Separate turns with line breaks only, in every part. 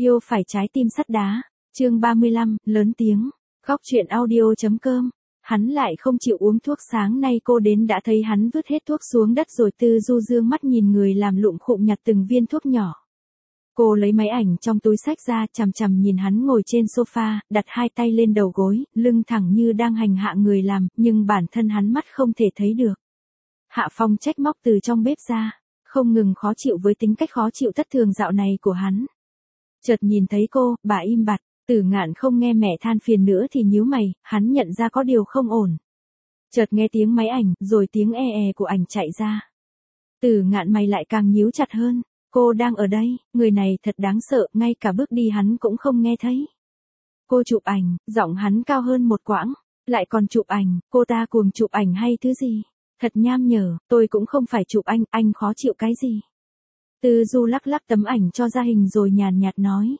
Yêu phải trái tim sắt đá. Chương 35, lớn tiếng. Góc truyện audio.com. Hắn lại không chịu uống thuốc, sáng nay cô đến đã thấy hắn vứt hết thuốc xuống đất rồi. Tư Du dương mắt nhìn người làm lụm khụm nhặt từng viên thuốc nhỏ. Cô lấy máy ảnh trong túi xách ra, chằm chằm nhìn hắn ngồi trên sofa, đặt hai tay lên đầu gối, lưng thẳng như đang hành hạ người làm, nhưng bản thân hắn mắt không thể thấy được. Hạ Phong trách móc từ trong bếp ra, không ngừng khó chịu với tính cách khó chịu thất thường dạo này của hắn. Chợt nhìn thấy cô, bà im bặt. Tử Ngạn không nghe mẹ than phiền nữa thì nhíu mày, hắn nhận ra có điều không ổn. Chợt nghe tiếng máy ảnh, rồi tiếng của ảnh chạy ra. Tử Ngạn mày lại càng nhíu chặt hơn. Cô đang ở đây, người này thật đáng sợ, ngay cả bước đi hắn cũng không nghe thấy. Cô chụp ảnh, giọng hắn cao hơn một quãng, lại còn chụp ảnh, cô ta cuồng chụp ảnh hay thứ gì? Thật nham nhở, tôi cũng không phải chụp anh khó chịu cái gì? Tư Du lắc lắc tấm ảnh cho ra hình rồi nhàn nhạt nói.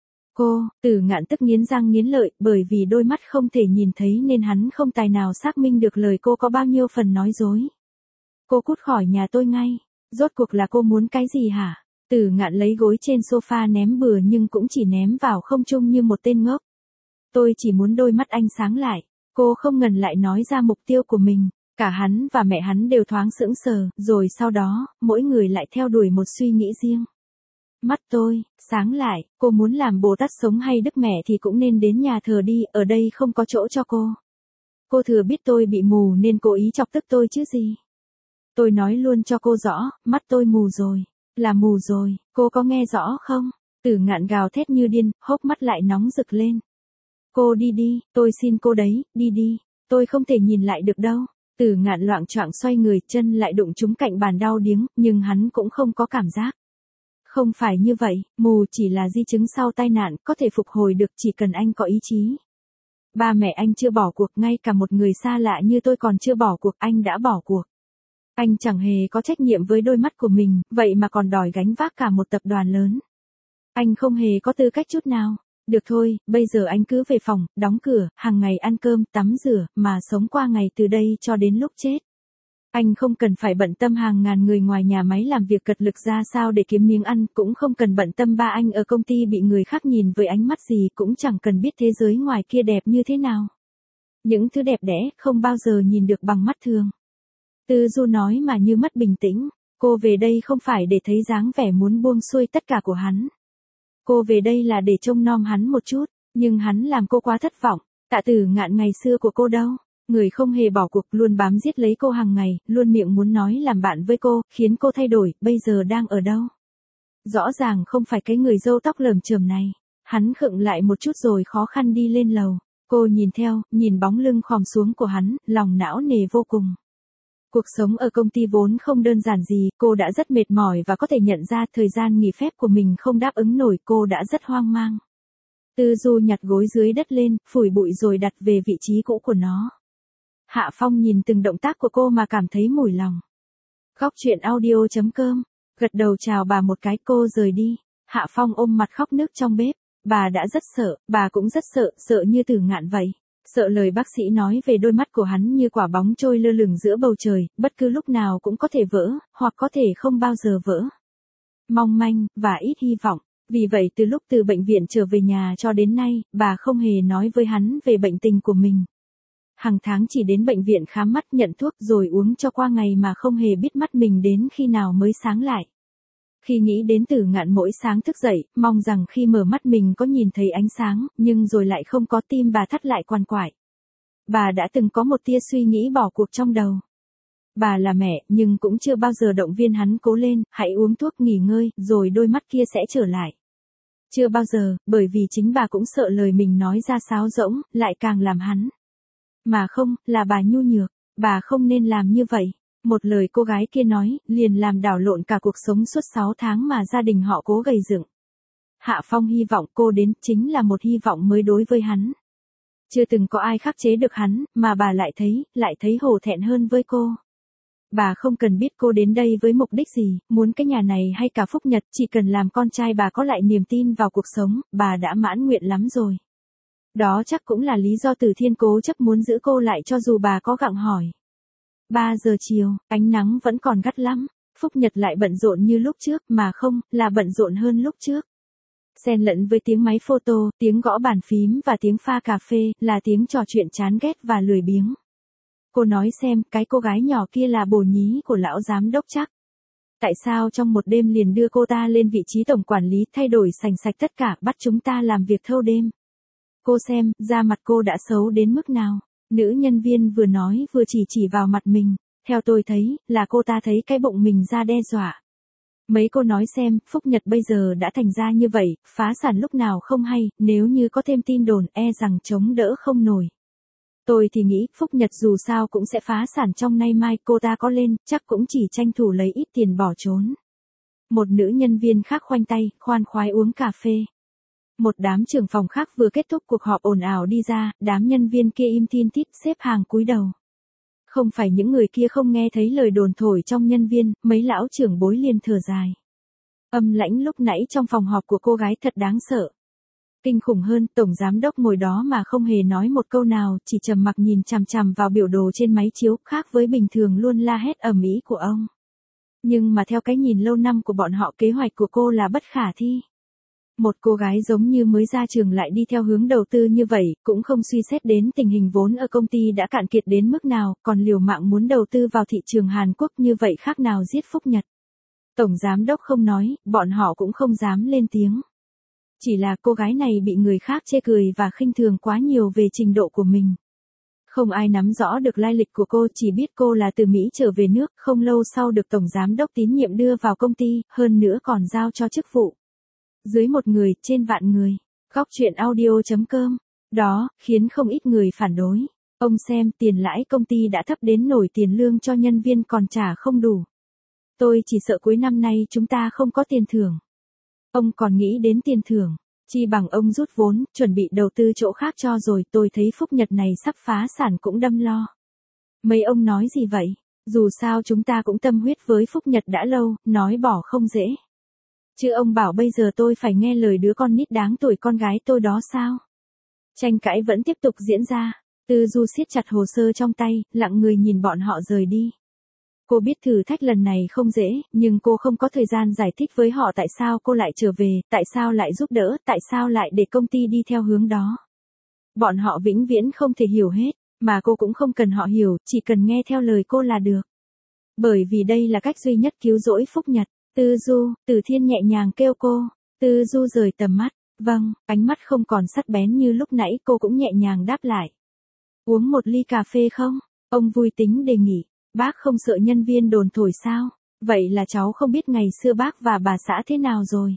Tử Ngạn tức nghiến răng nghiến lợi, bởi vì đôi mắt không thể nhìn thấy nên hắn không tài nào xác minh được lời cô có bao nhiêu phần nói dối. Cô cút khỏi nhà tôi ngay, rốt cuộc là cô muốn cái gì hả? Tử Ngạn lấy gối trên sofa ném bừa nhưng cũng chỉ ném vào không trung như một tên ngốc. Tôi chỉ muốn đôi mắt anh sáng lại, cô không ngần lại nói ra mục tiêu của mình. Cả hắn và mẹ hắn đều thoáng sững sờ, rồi sau đó, mỗi người lại theo đuổi một suy nghĩ riêng. Mắt tôi, sáng lại, cô muốn làm Bồ Tát sống hay Đức Mẹ thì cũng nên đến nhà thờ đi, ở đây không có chỗ cho cô. Cô thừa biết tôi bị mù nên cố ý chọc tức tôi chứ gì. Tôi nói luôn cho cô rõ, mắt tôi mù rồi, là mù rồi, cô có nghe rõ không? Tử Ngạn gào thét như điên, hốc mắt lại nóng rực lên. Cô đi đi, tôi xin cô đấy, đi đi, tôi không thể nhìn lại được đâu. Tử Ngạn loạng choạng xoay người, chân lại đụng trúng cạnh bàn đau điếng, nhưng hắn cũng không có cảm giác. Không phải như vậy, mù chỉ là di chứng sau tai nạn, có thể phục hồi được chỉ cần anh có ý chí. Ba mẹ anh chưa bỏ cuộc, ngay cả một người xa lạ như tôi còn chưa bỏ cuộc, anh đã bỏ cuộc. Anh chẳng hề có trách nhiệm với đôi mắt của mình, vậy mà còn đòi gánh vác cả một tập đoàn lớn. Anh không hề có tư cách chút nào. Được thôi, bây giờ anh cứ về phòng, đóng cửa, hàng ngày ăn cơm, tắm rửa, mà sống qua ngày từ đây cho đến lúc chết. Anh không cần phải bận tâm hàng ngàn người ngoài nhà máy làm việc cật lực ra sao để kiếm miếng ăn, cũng không cần bận tâm ba anh ở công ty bị người khác nhìn với ánh mắt gì, cũng chẳng cần biết thế giới ngoài kia đẹp như thế nào. Những thứ đẹp đẽ không bao giờ nhìn được bằng mắt thường. Tư Du nói mà như mất bình tĩnh, cô về đây không phải để thấy dáng vẻ muốn buông xuôi tất cả của hắn. Cô về đây là để trông nom hắn một chút, nhưng hắn làm cô quá thất vọng. Tạ Tử Ngạn ngày xưa của cô đâu? Người không hề bỏ cuộc, luôn bám giết lấy cô hàng ngày, luôn miệng muốn nói làm bạn với cô, khiến cô thay đổi, bây giờ đang ở đâu? Rõ ràng không phải cái người râu tóc lởm chởm này. Hắn khựng lại một chút rồi khó khăn đi lên lầu. Cô nhìn theo, nhìn bóng lưng khom xuống của hắn, lòng não nề vô cùng. Cuộc sống ở công ty vốn không đơn giản gì, cô đã rất mệt mỏi và có thể nhận ra thời gian nghỉ phép của mình không đáp ứng nổi, cô đã rất hoang mang. Tư Du nhặt gối dưới đất lên, phủi bụi rồi đặt về vị trí cũ của nó. Hạ Phong nhìn từng động tác của cô mà cảm thấy mủi lòng. Góc truyện audio.com, gật đầu chào bà một cái, cô rời đi. Hạ Phong ôm mặt khóc nức trong bếp, bà đã rất sợ, bà cũng rất sợ, sợ như Tử Ngạn vậy. Sợ lời bác sĩ nói về đôi mắt của hắn như quả bóng trôi lơ lửng giữa bầu trời, bất cứ lúc nào cũng có thể vỡ, hoặc có thể không bao giờ vỡ. Mong manh, và ít hy vọng. Vì vậy từ lúc từ bệnh viện trở về nhà cho đến nay, bà không hề nói với hắn về bệnh tình của mình. Hàng tháng chỉ đến bệnh viện khám mắt, nhận thuốc rồi uống cho qua ngày mà không hề biết mắt mình đến khi nào mới sáng lại. Khi nghĩ đến Tử Ngạn mỗi sáng thức dậy, mong rằng khi mở mắt mình có nhìn thấy ánh sáng, nhưng rồi lại không có, tim bà thắt lại quằn quại. Bà đã từng có một tia suy nghĩ bỏ cuộc trong đầu. Bà là mẹ, nhưng cũng chưa bao giờ động viên hắn cố lên, hãy uống thuốc nghỉ ngơi, rồi đôi mắt kia sẽ trở lại. Chưa bao giờ, bởi vì chính bà cũng sợ lời mình nói ra sáo rỗng, lại càng làm hắn. Mà không, là bà nhu nhược, bà không nên làm như vậy. Một lời cô gái kia nói, liền làm đảo lộn cả cuộc sống suốt 6 tháng mà gia đình họ cố gầy dựng. Hạ Phong hy vọng cô đến chính là một hy vọng mới đối với hắn. Chưa từng có ai khắc chế được hắn, mà bà lại thấy hổ thẹn hơn với cô. Bà không cần biết cô đến đây với mục đích gì, muốn cái nhà này hay cả Phúc Nhật, chỉ cần làm con trai bà có lại niềm tin vào cuộc sống, bà đã mãn nguyện lắm rồi. Đó chắc cũng là lý do Tử Thiên cố chấp muốn giữ cô lại cho dù bà có gặng hỏi. 3 giờ chiều, ánh nắng vẫn còn gắt lắm, Phúc Nhật lại bận rộn như lúc trước, mà không, là bận rộn hơn lúc trước. Xen lẫn với tiếng máy photo, tiếng gõ bàn phím và tiếng pha cà phê, là tiếng trò chuyện chán ghét và lười biếng. Cô nói xem, cái cô gái nhỏ kia là bồ nhí của lão giám đốc chắc. Tại sao trong một đêm liền đưa cô ta lên vị trí tổng quản lý, thay đổi sành sạch tất cả, bắt chúng ta làm việc thâu đêm. Cô xem, da mặt cô đã xấu đến mức nào. Nữ nhân viên vừa nói vừa chỉ vào mặt mình. Theo tôi thấy, là cô ta thấy cái bụng mình ra đe dọa. Mấy cô nói xem, Phúc Nhật bây giờ đã thành ra như vậy, phá sản lúc nào không hay, nếu như có thêm tin đồn e rằng chống đỡ không nổi. Tôi thì nghĩ, Phúc Nhật dù sao cũng sẽ phá sản trong nay mai, cô ta có lên, chắc cũng chỉ tranh thủ lấy ít tiền bỏ trốn. Một nữ nhân viên khác khoanh tay, khoan khoái uống cà phê. Một đám trưởng phòng khác vừa kết thúc cuộc họp ồn ào đi ra, đám nhân viên kia im thin thít xếp hàng cúi đầu. Không phải những người kia không nghe thấy lời đồn thổi trong nhân viên, mấy lão trưởng bối liền thở dài. Âm lãnh lúc nãy trong phòng họp của cô gái thật đáng sợ. Kinh khủng hơn, tổng giám đốc ngồi đó mà không hề nói một câu nào, chỉ trầm mặc nhìn chằm chằm vào biểu đồ trên máy chiếu, khác với bình thường luôn la hét ầm ĩ của ông. Nhưng mà theo cái nhìn lâu năm của bọn họ, kế hoạch của cô là bất khả thi. Một cô gái giống như mới ra trường lại đi theo hướng đầu tư như vậy, cũng không suy xét đến tình hình vốn ở công ty đã cạn kiệt đến mức nào, còn liều mạng muốn đầu tư vào thị trường Hàn Quốc như vậy khác nào giết Phúc Nhật. Tổng giám đốc không nói, bọn họ cũng không dám lên tiếng. Chỉ là cô gái này bị người khác chê cười và khinh thường quá nhiều về trình độ của mình. Không ai nắm rõ được lai lịch của cô, chỉ biết cô là từ Mỹ trở về nước, không lâu sau được tổng giám đốc tín nhiệm đưa vào công ty, hơn nữa còn giao cho chức vụ. Dưới 1 người, trên vạn người. Góc truyện audio.com. Đó, khiến không ít người phản đối. Ông xem, tiền lãi công ty đã thấp đến nổi tiền lương cho nhân viên còn trả không đủ. Tôi chỉ sợ cuối năm nay chúng ta không có tiền thưởng. Ông còn nghĩ đến tiền thưởng. Chi bằng ông rút vốn, chuẩn bị đầu tư chỗ khác cho rồi, tôi thấy Phúc Nhật này sắp phá sản cũng đâm lo. Mấy ông nói gì vậy? Dù sao chúng ta cũng tâm huyết với Phúc Nhật đã lâu, nói bỏ không dễ. Chứ ông bảo bây giờ tôi phải nghe lời đứa con nít đáng tuổi con gái tôi đó sao? Tranh cãi vẫn tiếp tục diễn ra. Tư Du siết chặt hồ sơ trong tay, lặng người nhìn bọn họ rời đi. Cô biết thử thách lần này không dễ, nhưng cô không có thời gian giải thích với họ tại sao cô lại trở về, tại sao lại giúp đỡ, tại sao lại để công ty đi theo hướng đó. Bọn họ vĩnh viễn không thể hiểu hết, mà cô cũng không cần họ hiểu, chỉ cần nghe theo lời cô là được. Bởi vì đây là cách duy nhất cứu rỗi Phúc Nhật. Tư Du, Từ Thiên nhẹ nhàng kêu cô. Tư Du rời tầm mắt. Vâng, ánh mắt không còn sắc bén như lúc nãy, cô cũng nhẹ nhàng đáp lại. Uống một ly cà phê không? Ông vui tính đề nghị. Bác không sợ nhân viên đồn thổi sao? Vậy là cháu không biết ngày xưa bác và bà xã thế nào rồi.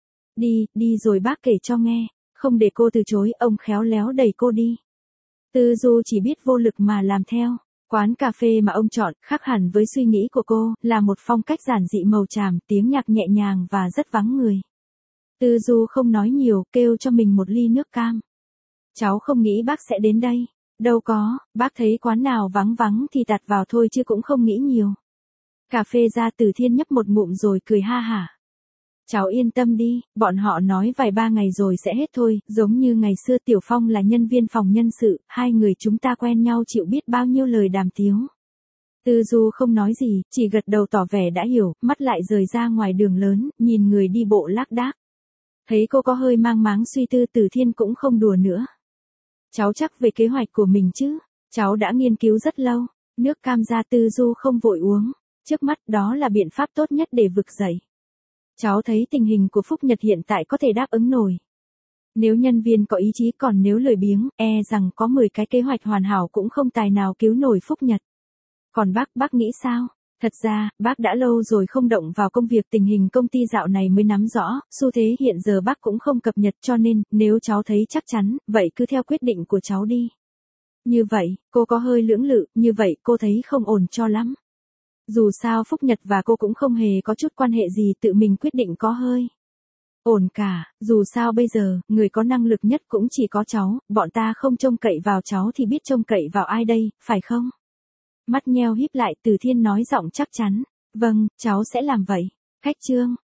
Đi rồi bác kể cho nghe. Không để cô từ chối, ông khéo léo đẩy cô đi. Tư Du chỉ biết vô lực mà làm theo. Quán cà phê mà ông chọn, khác hẳn với suy nghĩ của cô, là một phong cách giản dị màu tràm, tiếng nhạc nhẹ nhàng và rất vắng người. Tư Du không nói nhiều, kêu cho mình một ly nước cam. Cháu không nghĩ bác sẽ đến đây. Đâu có, bác thấy quán nào vắng vắng thì tạt vào thôi chứ cũng không nghĩ nhiều. Cà phê ra, Từ Thiên nhấp một ngụm rồi cười ha hả. Cháu yên tâm đi, bọn họ nói vài ba ngày rồi sẽ hết thôi, giống như ngày xưa Tiểu Phong là nhân viên phòng nhân sự, hai người chúng ta quen nhau chịu biết bao nhiêu lời đàm tiếu. Tư Du không nói gì, chỉ gật đầu tỏ vẻ đã hiểu, mắt lại rời ra ngoài đường lớn, nhìn người đi bộ lác đác. Thấy cô có hơi mang máng suy tư, Từ Thiên cũng không đùa nữa. Cháu chắc về kế hoạch của mình chứ, cháu đã nghiên cứu rất lâu. Nước cam ra, Tư Du không vội uống, trước mắt đó là biện pháp tốt nhất để vực dậy. Cháu thấy tình hình của Phúc Nhật hiện tại có thể đáp ứng nổi. Nếu nhân viên có ý chí, còn nếu lười biếng, e rằng có 10 cái kế hoạch hoàn hảo cũng không tài nào cứu nổi Phúc Nhật. Còn bác nghĩ sao? Thật ra, bác đã lâu rồi không động vào công việc, tình hình công ty dạo này mới nắm rõ, xu thế hiện giờ bác cũng không cập nhật, cho nên, nếu cháu thấy chắc chắn, vậy cứ theo quyết định của cháu đi. Như vậy, cô có hơi lưỡng lự, như vậy cô thấy không ổn cho lắm. Dù sao Phúc Nhật và cô cũng không hề có chút quan hệ gì, tự mình quyết định có hơi ổn cả, dù sao bây giờ, người có năng lực nhất cũng chỉ có cháu, bọn ta không trông cậy vào cháu thì biết trông cậy vào ai đây, phải không? Mắt nheo híp lại, Từ Thiên nói giọng chắc chắn. Vâng, cháu sẽ làm vậy. Khách trương,